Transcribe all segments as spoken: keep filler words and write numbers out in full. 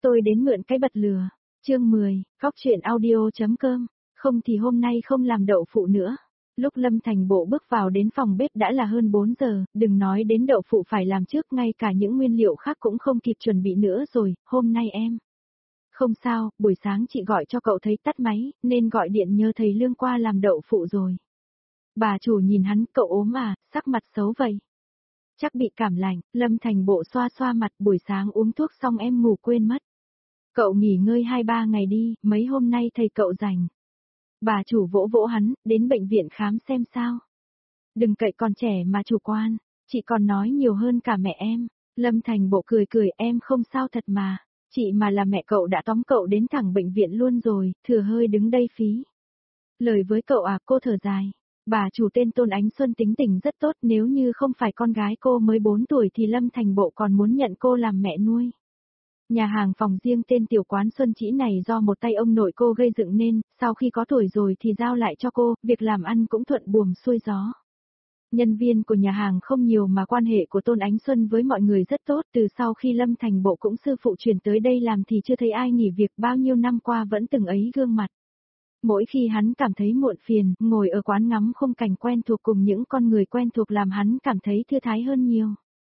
Tôi đến mượn cái bật lửa. Chương mười, Cóc truyện audio.com, không thì hôm nay không làm đậu phụ nữa. Lúc Lâm Thành Bộ bước vào đến phòng bếp đã là hơn bốn giờ, đừng nói đến đậu phụ phải làm trước, ngay cả những nguyên liệu khác cũng không kịp chuẩn bị nữa rồi, hôm nay em. Không sao, buổi sáng chị gọi cho cậu thấy tắt máy, nên gọi điện nhờ thầy Lương qua làm đậu phụ rồi. Bà chủ nhìn hắn, cậu ốm à, sắc mặt xấu vậy. Chắc bị cảm lạnh, Lâm Thành Bộ xoa xoa mặt, buổi sáng uống thuốc xong em ngủ quên mất. Cậu nghỉ ngơi hai ba ngày đi, mấy hôm nay thầy cậu rảnh. Bà chủ vỗ vỗ hắn, đến bệnh viện khám xem sao. Đừng cậy con trẻ mà chủ quan, chị còn nói nhiều hơn cả mẹ em. Lâm Thành Bộ cười cười, em không sao thật mà. Chị mà là mẹ cậu đã tóm cậu đến thẳng bệnh viện luôn rồi, thừa hơi đứng đây phí. Lời với cậu à, cô thở dài. Bà chủ tên Tôn Ánh Xuân tính tình rất tốt, nếu như không phải con gái cô mới bốn tuổi thì Lâm Thành Bộ còn muốn nhận cô làm mẹ nuôi. Nhà hàng phòng riêng tên tiểu quán Xuân Chỉ này do một tay ông nội cô gây dựng nên, sau khi có tuổi rồi thì giao lại cho cô, việc làm ăn cũng thuận buồm xuôi gió. Nhân viên của nhà hàng không nhiều mà quan hệ của Tôn Ánh Xuân với mọi người rất tốt, từ sau khi Lâm Thành Bộ cũng sư phụ chuyển tới đây làm thì chưa thấy ai nghỉ việc, bao nhiêu năm qua vẫn từng ấy gương mặt. Mỗi khi hắn cảm thấy muộn phiền, ngồi ở quán ngắm khung cảnh quen thuộc cùng những con người quen thuộc làm hắn cảm thấy thư thái hơn nhiều.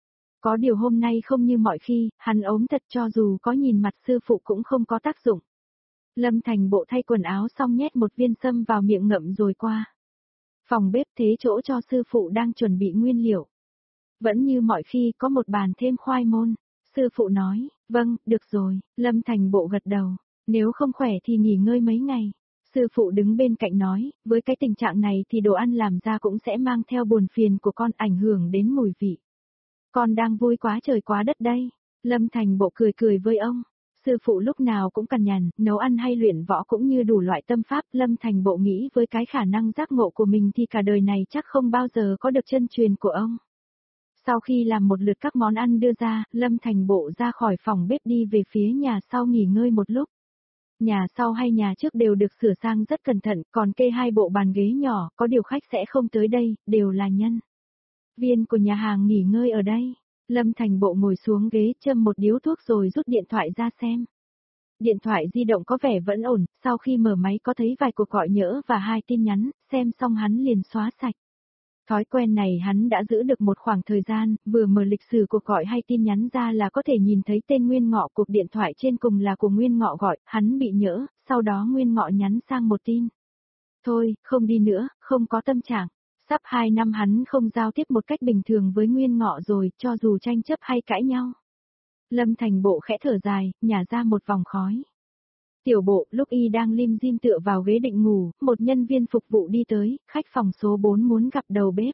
Có điều hôm nay không như mọi khi, hắn ốm thật, cho dù có nhìn mặt sư phụ cũng không có tác dụng. Lâm Thành Bộ thay quần áo xong nhét một viên sâm vào miệng ngậm rồi qua. Phòng bếp thế chỗ cho sư phụ đang chuẩn bị nguyên liệu. Vẫn như mọi khi, có một bàn thêm khoai môn. Sư phụ nói, vâng, được rồi. Lâm Thành Bộ gật đầu. Nếu không khỏe thì nghỉ ngơi mấy ngày. Sư phụ đứng bên cạnh nói, với cái tình trạng này thì đồ ăn làm ra cũng sẽ mang theo buồn phiền của con, ảnh hưởng đến mùi vị. Con đang vui quá trời quá đất đây. Lâm Thành Bộ cười cười với ông. Sư phụ lúc nào cũng cằn nhằn, nấu ăn hay luyện võ cũng như đủ loại tâm pháp. Lâm Thành Bộ nghĩ với cái khả năng giác ngộ của mình thì cả đời này chắc không bao giờ có được chân truyền của ông. Sau khi làm một lượt các món ăn đưa ra, Lâm Thành Bộ ra khỏi phòng bếp đi về phía nhà sau nghỉ ngơi một lúc. Nhà sau hay nhà trước đều được sửa sang rất cẩn thận, còn kê hai bộ bàn ghế nhỏ, có điều khách sẽ không tới đây, đều là nhân viên của nhà hàng nghỉ ngơi ở đây. Lâm Thành Bộ ngồi xuống ghế châm một điếu thuốc rồi rút điện thoại ra xem. Điện thoại di động có vẻ vẫn ổn, sau khi mở máy có thấy vài cuộc gọi nhỡ và hai tin nhắn, xem xong hắn liền xóa sạch. Thói quen này hắn đã giữ được một khoảng thời gian, vừa mở lịch sử cuộc gọi hay tin nhắn ra là có thể nhìn thấy tên Nguyên Ngọ, cuộc điện thoại trên cùng là của Nguyên Ngọ gọi, hắn bị nhỡ, sau đó Nguyên Ngọ nhắn sang một tin. Thôi, không đi nữa, không có tâm trạng. Sắp hai năm hắn không giao tiếp một cách bình thường với Nguyên Ngọ rồi, cho dù tranh chấp hay cãi nhau. Lâm Thành Bộ khẽ thở dài, nhả ra một vòng khói. Tiểu Bộ, lúc y đang lim dim tựa vào ghế định ngủ, một nhân viên phục vụ đi tới, khách phòng số bốn muốn gặp đầu bếp.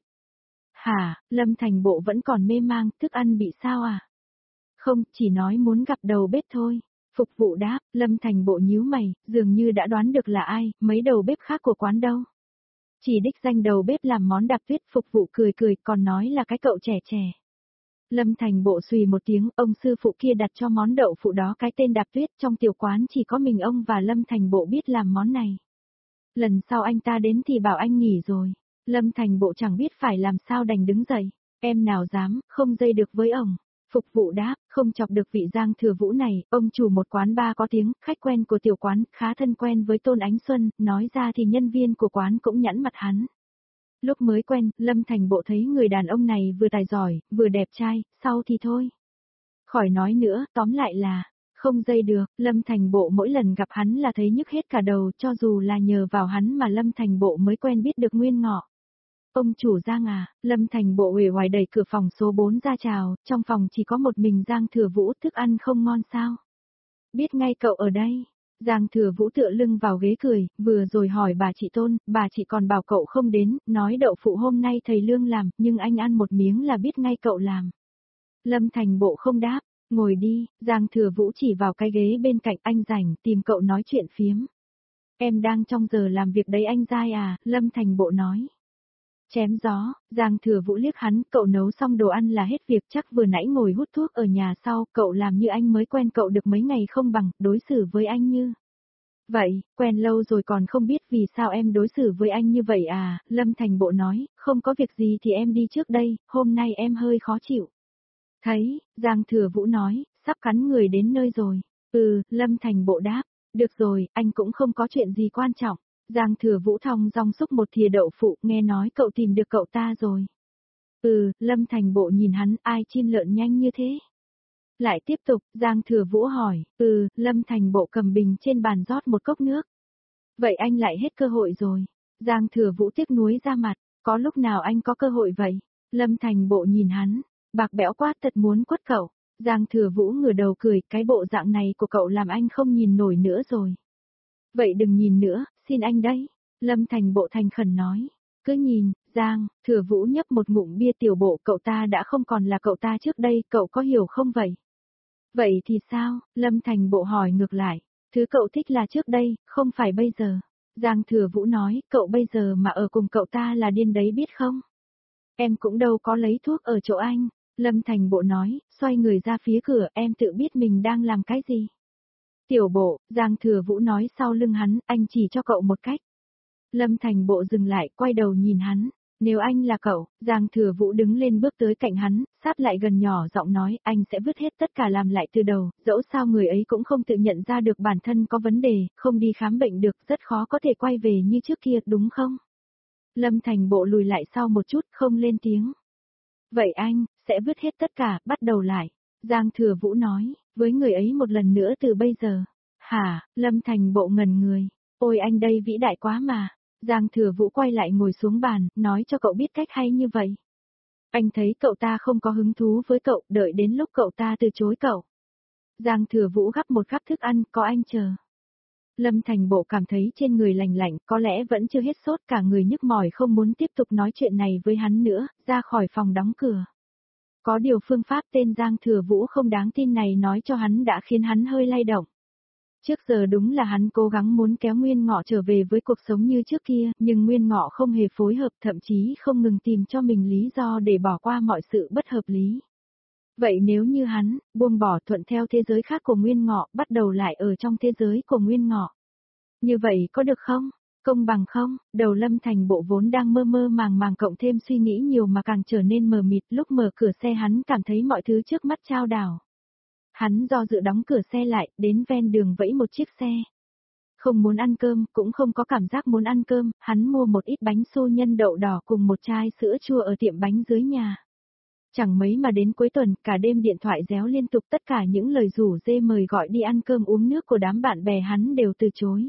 Hả, Lâm Thành Bộ vẫn còn mê mang, thức ăn bị sao à? Không, chỉ nói muốn gặp đầu bếp thôi. Phục vụ đáp, Lâm Thành Bộ nhíu mày, dường như đã đoán được là ai, mấy đầu bếp khác của quán đâu. Chỉ đích danh đầu bếp làm món đạp tuyết, phục vụ cười cười, còn nói là cái cậu trẻ trẻ. Lâm Thành Bộ xùy một tiếng, ông sư phụ kia đặt cho món đậu phụ đó cái tên đạp tuyết, trong tiểu quán chỉ có mình ông và Lâm Thành Bộ biết làm món này. Lần sau anh ta đến thì bảo anh nghỉ rồi. Lâm Thành Bộ chẳng biết phải làm sao đành đứng dậy. Em nào dám, không dây được với ông. Phục vụ đáp, không chọc được vị Giang Thừa Vũ này, ông chủ một quán bar có tiếng, khách quen của tiểu quán, khá thân quen với Tôn Ánh Xuân, nói ra thì nhân viên của quán cũng nhẵn mặt hắn. Lúc mới quen, Lâm Thành Bộ thấy người đàn ông này vừa tài giỏi, vừa đẹp trai, sau thì thôi. Khỏi nói nữa, tóm lại là, không dây được, Lâm Thành Bộ mỗi lần gặp hắn là thấy nhức hết cả đầu, cho dù là nhờ vào hắn mà Lâm Thành Bộ mới quen biết được Nguyên Ngọ. Ông chủ Giang à, Lâm Thành Bộ uể oải đẩy cửa phòng số bốn ra chào, trong phòng chỉ có một mình Giang Thừa Vũ, thức ăn không ngon sao? Biết ngay cậu ở đây. Giang Thừa Vũ tựa lưng vào ghế cười, vừa rồi hỏi bà chị Tôn, bà chị còn bảo cậu không đến, nói đậu phụ hôm nay thầy Lương làm, nhưng anh ăn một miếng là biết ngay cậu làm. Lâm Thành Bộ không đáp, ngồi đi, Giang Thừa Vũ chỉ vào cái ghế bên cạnh, anh rảnh, tìm cậu nói chuyện phiếm. Em đang trong giờ làm việc đấy anh dai à, Lâm Thành Bộ nói. Chém gió, Giang Thừa Vũ liếc hắn, cậu nấu xong đồ ăn là hết việc, chắc vừa nãy ngồi hút thuốc ở nhà sau, cậu làm như anh mới quen cậu được mấy ngày không bằng, đối xử với anh như. Vậy, quen lâu rồi còn không biết vì sao em đối xử với anh như vậy à, Lâm Thành Bộ nói, không có việc gì thì em đi trước đây, hôm nay em hơi khó chịu. Thấy, Giang Thừa Vũ nói, sắp cắn người đến nơi rồi. Ừ, Lâm Thành Bộ đáp. Được rồi, anh cũng không có chuyện gì quan trọng. Giang Thừa Vũ thong dong xúc một thìa đậu phụ, nghe nói cậu tìm được cậu ta rồi. Ừ, Lâm Thành Bộ nhìn hắn, ai chim lợn nhanh như thế? Lại tiếp tục, Giang Thừa Vũ hỏi, ừ, Lâm Thành Bộ cầm bình trên bàn rót một cốc nước. Vậy anh lại hết cơ hội rồi. Giang Thừa Vũ tiếc nuối ra mặt, có lúc nào anh có cơ hội vậy? Lâm Thành Bộ nhìn hắn, bạc bẽo quá thật muốn quất cậu. Giang Thừa Vũ ngửa đầu cười, cái bộ dạng này của cậu làm anh không nhìn nổi nữa rồi. Vậy đừng nhìn nữa, xin anh đấy. Lâm Thành Bộ thành khẩn nói. Cứ nhìn, Giang, Thừa Vũ nhấp một ngụm bia, tiểu bộ, cậu ta đã không còn là cậu ta trước đây, cậu có hiểu không vậy? Vậy thì sao? Lâm Thành Bộ hỏi ngược lại. Thứ cậu thích là trước đây, không phải bây giờ. Giang Thừa Vũ nói, cậu bây giờ mà ở cùng cậu ta là điên đấy biết không? Em cũng đâu có lấy thuốc ở chỗ anh. Lâm Thành Bộ nói, xoay người ra phía cửa, em tự biết mình đang làm cái gì. Tiểu bộ, Giang Thừa Vũ nói sau lưng hắn, anh chỉ cho cậu một cách. Lâm Thành Bộ dừng lại, quay đầu nhìn hắn. Nếu anh là cậu, Giang Thừa Vũ đứng lên bước tới cạnh hắn, sát lại gần nhỏ giọng nói, anh sẽ vứt hết tất cả làm lại từ đầu, dẫu sao người ấy cũng không tự nhận ra được bản thân có vấn đề, không đi khám bệnh được, rất khó có thể quay về như trước kia, đúng không? Lâm Thành Bộ lùi lại sau một chút, không lên tiếng. Vậy anh, sẽ vứt hết tất cả, bắt đầu lại. Giang Thừa Vũ nói, với người ấy một lần nữa từ bây giờ. Hả, Lâm Thành Bộ ngẩn người. Ôi anh đây vĩ đại quá mà. Giang Thừa Vũ quay lại ngồi xuống bàn, nói cho cậu biết cách hay như vậy. Anh thấy cậu ta không có hứng thú với cậu, đợi đến lúc cậu ta từ chối cậu. Giang Thừa Vũ gắp một gắp thức ăn, có anh chờ. Lâm Thành Bộ cảm thấy trên người lành lạnh, có lẽ vẫn chưa hết sốt, cả người nhức mỏi không muốn tiếp tục nói chuyện này với hắn nữa, ra khỏi phòng đóng cửa. Có điều phương pháp tên Giang Thừa Vũ không đáng tin này nói cho hắn đã khiến hắn hơi lay động. Trước giờ đúng là hắn cố gắng muốn kéo Nguyên Ngọ trở về với cuộc sống như trước kia, nhưng Nguyên Ngọ không hề phối hợp, thậm chí không ngừng tìm cho mình lý do để bỏ qua mọi sự bất hợp lý. Vậy nếu như hắn, buông bỏ thuận theo thế giới khác của Nguyên Ngọ, bắt đầu lại ở trong thế giới của Nguyên Ngọ. Như vậy có được không? Công bằng không? Đầu Lâm Thành Bộ vốn đang mơ mơ màng màng cộng thêm suy nghĩ nhiều mà càng trở nên mờ mịt, lúc mở cửa xe hắn cảm thấy mọi thứ trước mắt chao đảo. Hắn do dự đóng cửa xe lại, đến ven đường vẫy một chiếc xe. Không muốn ăn cơm, cũng không có cảm giác muốn ăn cơm, hắn mua một ít bánh xô nhân đậu đỏ cùng một chai sữa chua ở tiệm bánh dưới nhà. Chẳng mấy mà đến cuối tuần, cả đêm điện thoại réo liên tục, tất cả những lời rủ rê mời gọi đi ăn cơm uống nước của đám bạn bè hắn đều từ chối.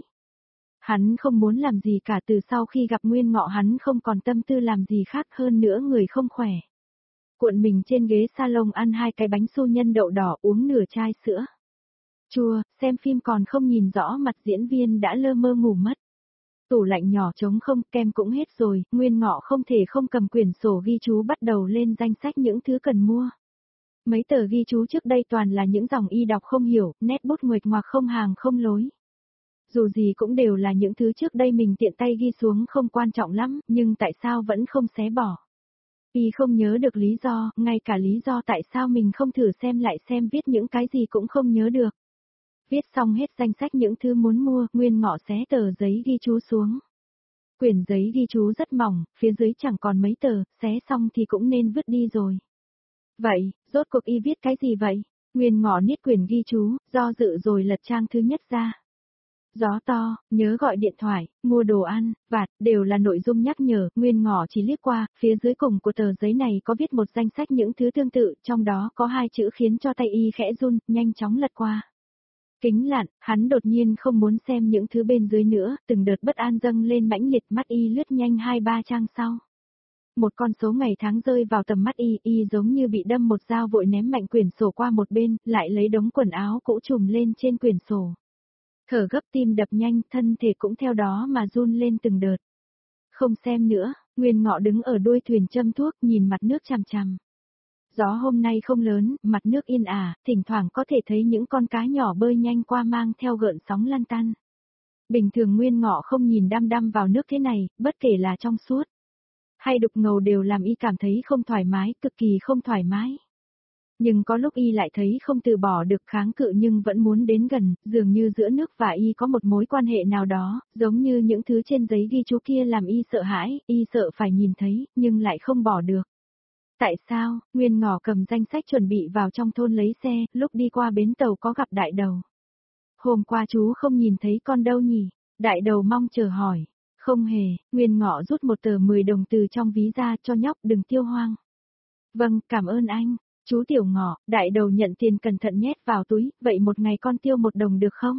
Hắn không muốn làm gì cả, từ sau khi gặp Nguyên Ngọ hắn không còn tâm tư làm gì khác, hơn nữa người không khỏe. Cuộn mình trên ghế salon ăn hai cái bánh xô nhân đậu đỏ, uống nửa chai sữa chua, xem phim còn không nhìn rõ mặt diễn viên đã lơ mơ ngủ mất. Tủ lạnh nhỏ trống không, kem cũng hết rồi, Nguyên Ngọ không thể không cầm quyển sổ ghi chú bắt đầu lên danh sách những thứ cần mua. Mấy tờ ghi chú trước đây toàn là những dòng y đọc không hiểu, nét bút nguệch ngoạc không hàng không lối. Dù gì cũng đều là những thứ trước đây mình tiện tay ghi xuống không quan trọng lắm, nhưng tại sao vẫn không xé bỏ. Y không nhớ được lý do, ngay cả lý do tại sao mình không thử xem lại xem viết những cái gì cũng không nhớ được. Viết xong hết danh sách những thứ muốn mua, Nguyên Ngọ xé tờ giấy ghi chú xuống. Quyển giấy ghi chú rất mỏng, phía dưới chẳng còn mấy tờ, xé xong thì cũng nên vứt đi rồi. Vậy, rốt cuộc y viết cái gì vậy? Nguyên Ngọ niết quyển ghi chú, do dự rồi lật trang thứ nhất ra. Gió to, nhớ gọi điện thoại, mua đồ ăn, vặt, đều là nội dung nhắc nhở, Nguyên Ngọ chỉ liếc qua, phía dưới cùng của tờ giấy này có viết một danh sách những thứ tương tự, trong đó có hai chữ khiến cho tay y khẽ run, nhanh chóng lật qua. Kính lặn, hắn đột nhiên không muốn xem những thứ bên dưới nữa, từng đợt bất an dâng lên mãnh liệt, mắt y lướt nhanh hai ba trang sau. Một con số ngày tháng rơi vào tầm mắt y, y giống như bị đâm một dao vội ném mạnh quyển sổ qua một bên, lại lấy đống quần áo cũ trùm lên trên quyển sổ. Thở gấp, tim đập nhanh, thân thể cũng theo đó mà run lên từng đợt. Không xem nữa, Nguyên Ngọ đứng ở đuôi thuyền châm thuốc, nhìn mặt nước chằm chằm. Gió hôm nay không lớn, mặt nước yên ả, thỉnh thoảng có thể thấy những con cá nhỏ bơi nhanh qua mang theo gợn sóng lăn tăn. Bình thường Nguyên Ngọ không nhìn đăm đăm vào nước thế này, bất kể là trong suốt hay đục ngầu đều làm y cảm thấy không thoải mái, cực kỳ không thoải mái. Nhưng có lúc y lại thấy không từ bỏ được, kháng cự nhưng vẫn muốn đến gần, dường như giữa nước và y có một mối quan hệ nào đó, giống như những thứ trên giấy ghi chú kia làm y sợ hãi, y sợ phải nhìn thấy, nhưng lại không bỏ được. Tại sao? Nguyên Ngọ cầm danh sách chuẩn bị vào trong thôn lấy xe, lúc đi qua bến tàu có gặp đại đầu. Hôm qua chú không nhìn thấy con đâu nhỉ? Đại đầu mong chờ hỏi. Không hề, Nguyên Ngọ rút một tờ mười đồng từ trong ví ra cho nhóc đừng tiêu hoang. Vâng, cảm ơn anh. Chú Tiểu Ngọ, đại đầu nhận tiền cẩn thận nhét vào túi, vậy một ngày con tiêu một đồng được không?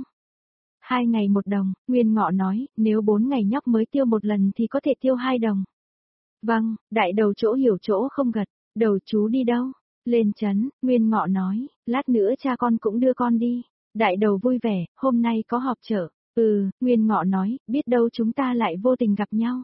Hai ngày một đồng, Nguyên Ngọ nói, nếu bốn ngày nhóc mới tiêu một lần thì có thể tiêu hai đồng. Vâng, đại đầu chỗ hiểu chỗ không gật, đầu chú đi đâu? Lên trấn, Nguyên Ngọ nói, lát nữa cha con cũng đưa con đi. Đại đầu vui vẻ, hôm nay có họp chợ. Ừ, Nguyên Ngọ nói, biết đâu chúng ta lại vô tình gặp nhau.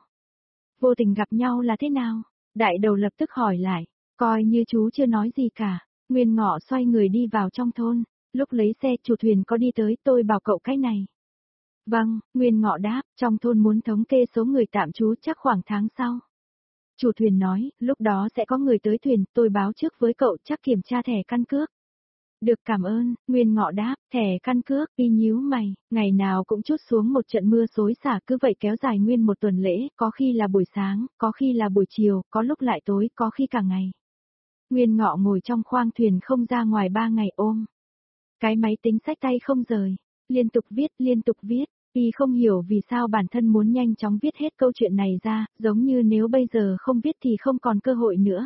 Vô tình gặp nhau là thế nào? Đại đầu lập tức hỏi lại, coi như chú chưa nói gì cả. Nguyên Ngọ xoay người đi vào trong thôn, lúc lấy xe chủ thuyền có đi tới tôi bảo cậu cái này. Vâng, Nguyên Ngọ đáp, trong thôn muốn thống kê số người tạm trú chắc khoảng tháng sau. Chủ thuyền nói, lúc đó sẽ có người tới thuyền, tôi báo trước với cậu chắc kiểm tra thẻ căn cước. Được cảm ơn, Nguyên Ngọ đáp, thẻ căn cước, y nhíu mày, ngày nào cũng trút xuống một trận mưa xối xả cứ vậy kéo dài nguyên một tuần lễ, có khi là buổi sáng, có khi là buổi chiều, có lúc lại tối, có khi cả ngày. Nguyên Ngọ ngồi trong khoang thuyền không ra ngoài ba ngày ôm. Cái máy tính xách tay không rời, liên tục viết, liên tục viết, y không hiểu vì sao bản thân muốn nhanh chóng viết hết câu chuyện này ra, giống như nếu bây giờ không viết thì không còn cơ hội nữa.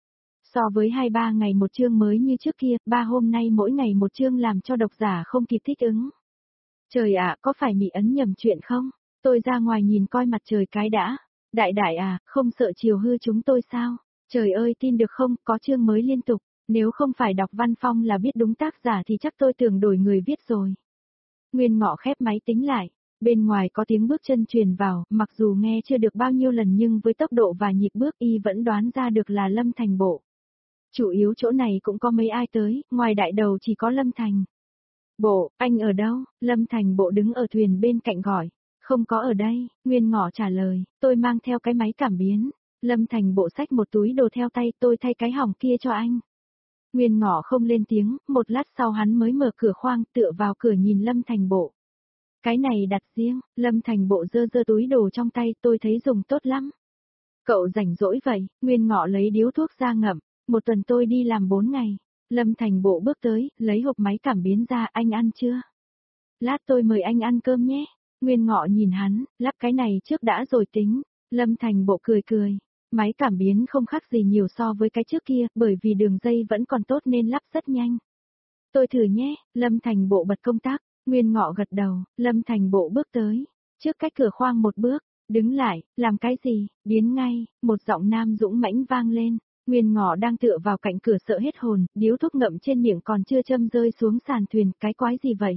So với hai ba ngày một chương mới như trước kia, ba hôm nay mỗi ngày một chương làm cho độc giả không kịp thích ứng. Trời ạ, có phải Mị ấn nhầm chuyện không? Tôi ra ngoài nhìn coi mặt trời cái đã. Đại đại à, không sợ chiều hư chúng tôi sao? Trời ơi tin được không, có chương mới liên tục. Nếu không phải đọc văn phong là biết đúng tác giả thì chắc tôi tưởng đổi người viết rồi. Nguyên Ngọ khép máy tính lại. Bên ngoài có tiếng bước chân truyền vào, mặc dù nghe chưa được bao nhiêu lần nhưng với tốc độ và nhịp bước y vẫn đoán ra được là Lâm Thành Bộ. Chủ yếu chỗ này cũng có mấy ai tới, ngoài đại đầu chỉ có Lâm Thành. Bộ, anh ở đâu? Lâm Thành Bộ đứng ở thuyền bên cạnh gọi. Không có ở đây, Nguyên Ngọ trả lời, tôi mang theo cái máy cảm biến. Lâm Thành Bộ xách một túi đồ theo tay, tôi thay cái hỏng kia cho anh. Nguyên Ngọ không lên tiếng, một lát sau hắn mới mở cửa khoang tựa vào cửa nhìn Lâm Thành Bộ. Cái này đặt riêng, Lâm Thành Bộ giơ giơ túi đồ trong tay, tôi thấy dùng tốt lắm. Cậu rảnh rỗi vậy, Nguyên Ngọ lấy điếu thuốc ra ngậm. Một tuần tôi đi làm bốn ngày. Lâm Thành Bộ bước tới, lấy hộp máy cảm biến ra, anh ăn chưa? Lát tôi mời anh ăn cơm nhé. Nguyên Ngọ nhìn hắn, lắp cái này trước đã rồi tính. Lâm Thành Bộ cười cười. Máy cảm biến không khác gì nhiều so với cái trước kia, bởi vì đường dây vẫn còn tốt nên lắp rất nhanh. Tôi thử nhé, Lâm Thành Bộ bật công tắc. Nguyên Ngọ gật đầu, Lâm Thành Bộ bước tới. Trước cách cửa khoang một bước, đứng lại, làm cái gì, biến ngay, một giọng nam dũng mãnh vang lên. Nguyên Ngọ đang tựa vào cạnh cửa sợ hết hồn, điếu thuốc ngậm trên miệng còn chưa châm rơi xuống sàn thuyền, cái quái gì vậy?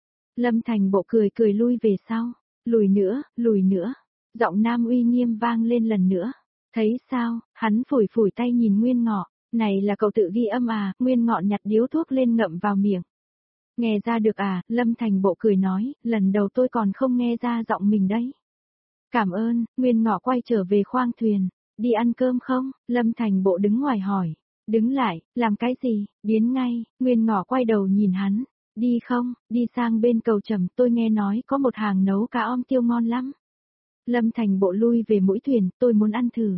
Lâm Thành Bộ cười cười lui về sau, lùi nữa, lùi nữa, giọng nam uy nghiêm vang lên lần nữa. Thấy sao, hắn phủi phủi tay nhìn Nguyên Ngọ, này là cậu tự ghi âm à, Nguyên Ngọ nhặt điếu thuốc lên ngậm vào miệng. Nghe ra được à, Lâm Thành Bộ cười nói, lần đầu tôi còn không nghe ra giọng mình đấy. Cảm ơn, Nguyên Ngọ quay trở về khoang thuyền. Đi ăn cơm không? Lâm Thành Bộ đứng ngoài hỏi. Đứng lại, làm cái gì? Biến ngay, Nguyên Ngọ quay đầu nhìn hắn. Đi không? Đi sang bên cầu Trầm, tôi nghe nói có một hàng nấu cá om tiêu ngon lắm. Lâm Thành Bộ lui về mũi thuyền, tôi muốn ăn thử.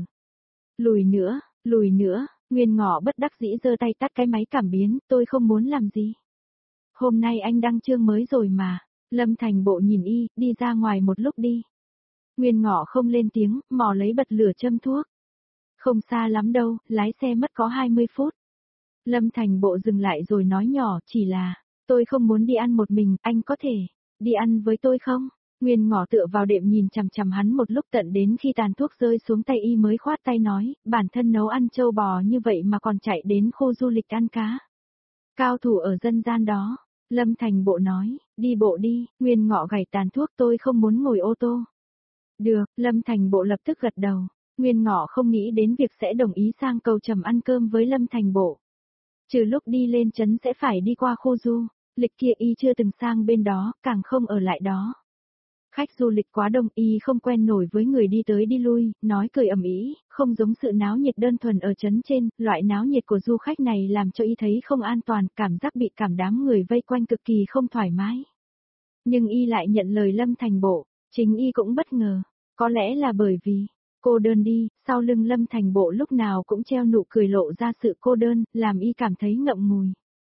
Lùi nữa, lùi nữa, Nguyên Ngọ bất đắc dĩ giơ tay tắt cái máy cảm biến, tôi không muốn làm gì. Hôm nay anh đăng chương mới rồi mà. Lâm Thành Bộ nhìn y, đi ra ngoài một lúc đi. Nguyên Ngọ không lên tiếng, mò lấy bật lửa châm thuốc. Không xa lắm đâu, lái xe mất có hai mươi phút. Lâm Thành Bộ dừng lại rồi nói nhỏ, chỉ là, tôi không muốn đi ăn một mình, anh có thể đi ăn với tôi không? Nguyên Ngọ tựa vào đệm nhìn chằm chằm hắn một lúc tận đến khi tàn thuốc rơi xuống tay y mới khoát tay nói, bản thân nấu ăn trâu bò như vậy mà còn chạy đến khu du lịch ăn cá. Cao thủ ở dân gian đó, Lâm Thành Bộ nói, đi bộ đi, Nguyên Ngọ gảy tàn thuốc tôi không muốn ngồi ô tô. Được, Lâm Thành Bộ lập tức gật đầu. Nguyên Ngọ không nghĩ đến việc sẽ đồng ý sang cầu Trầm ăn cơm với Lâm Thành Bộ. Trừ lúc đi lên trấn sẽ phải đi qua khu du lịch kia y chưa từng sang bên đó, càng không ở lại đó. Khách du lịch quá đông y không quen nổi với người đi tới đi lui, nói cười ầm ĩ, không giống sự náo nhiệt đơn thuần ở trấn trên, loại náo nhiệt của du khách này làm cho y thấy không an toàn, cảm giác bị cảm đám người vây quanh cực kỳ không thoải mái. Nhưng y lại nhận lời Lâm Thành Bộ, chính y cũng bất ngờ, có lẽ là bởi vì cô đơn đi, sau lưng Lâm Thành Bộ lúc nào cũng treo nụ cười lộ ra sự cô đơn, làm y cảm thấy ngậm ngùi.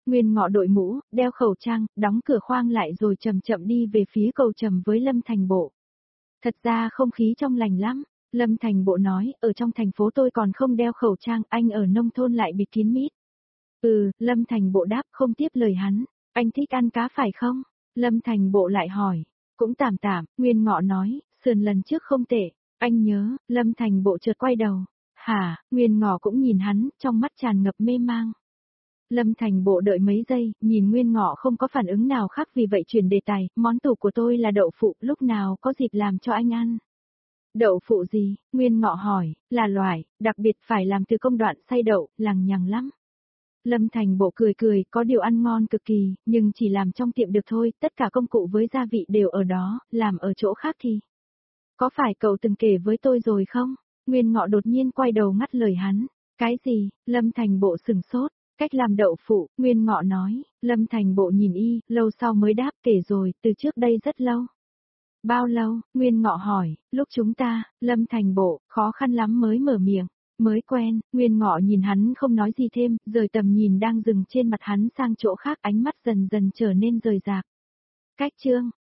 Nguyên Ngọ đội mũ, đeo khẩu trang, đóng cửa khoang lại rồi chậm chậm đi về phía cầu trầm với Lâm Thành Bộ. Thật ra không khí trong lành lắm, Lâm Thành Bộ nói, ở trong thành phố tôi còn không đeo khẩu trang, anh ở nông thôn lại bịt kín mít. Ừ, Lâm Thành Bộ đáp không tiếp lời hắn, anh thích ăn cá phải không? Lâm Thành Bộ lại hỏi, cũng tạm tạm, Nguyên Ngọ nói, sườn lần trước không tệ, anh nhớ, Lâm Thành Bộ chợt quay đầu, hả, Nguyên Ngọ cũng nhìn hắn, trong mắt tràn ngập mê mang. Lâm Thành Bộ đợi mấy giây, nhìn Nguyên Ngọ không có phản ứng nào khác vì vậy chuyển đề tài, món tủ của tôi là đậu phụ, lúc nào có dịp làm cho anh ăn. Đậu phụ gì? Nguyên Ngọ hỏi, là loại, đặc biệt phải làm từ công đoạn xay đậu, lằng nhằng lắm. Lâm Thành Bộ cười cười, có điều ăn ngon cực kỳ, nhưng chỉ làm trong tiệm được thôi, tất cả công cụ với gia vị đều ở đó, làm ở chỗ khác thì. Có phải cậu từng kể với tôi rồi không? Nguyên Ngọ đột nhiên quay đầu ngắt lời hắn. Cái gì? Lâm Thành Bộ sừng sốt. Cách làm đậu phụ, Nguyên Ngọ nói, Lâm Thành Bộ nhìn y, lâu sau mới đáp kể rồi, từ trước đây rất lâu. Bao lâu? Nguyên Ngọ hỏi, lúc chúng ta, Lâm Thành Bộ, khó khăn lắm mới mở miệng, mới quen, Nguyên Ngọ nhìn hắn không nói gì thêm, rời tầm nhìn đang dừng trên mặt hắn sang chỗ khác, ánh mắt dần dần trở nên rời rạc. Cách chương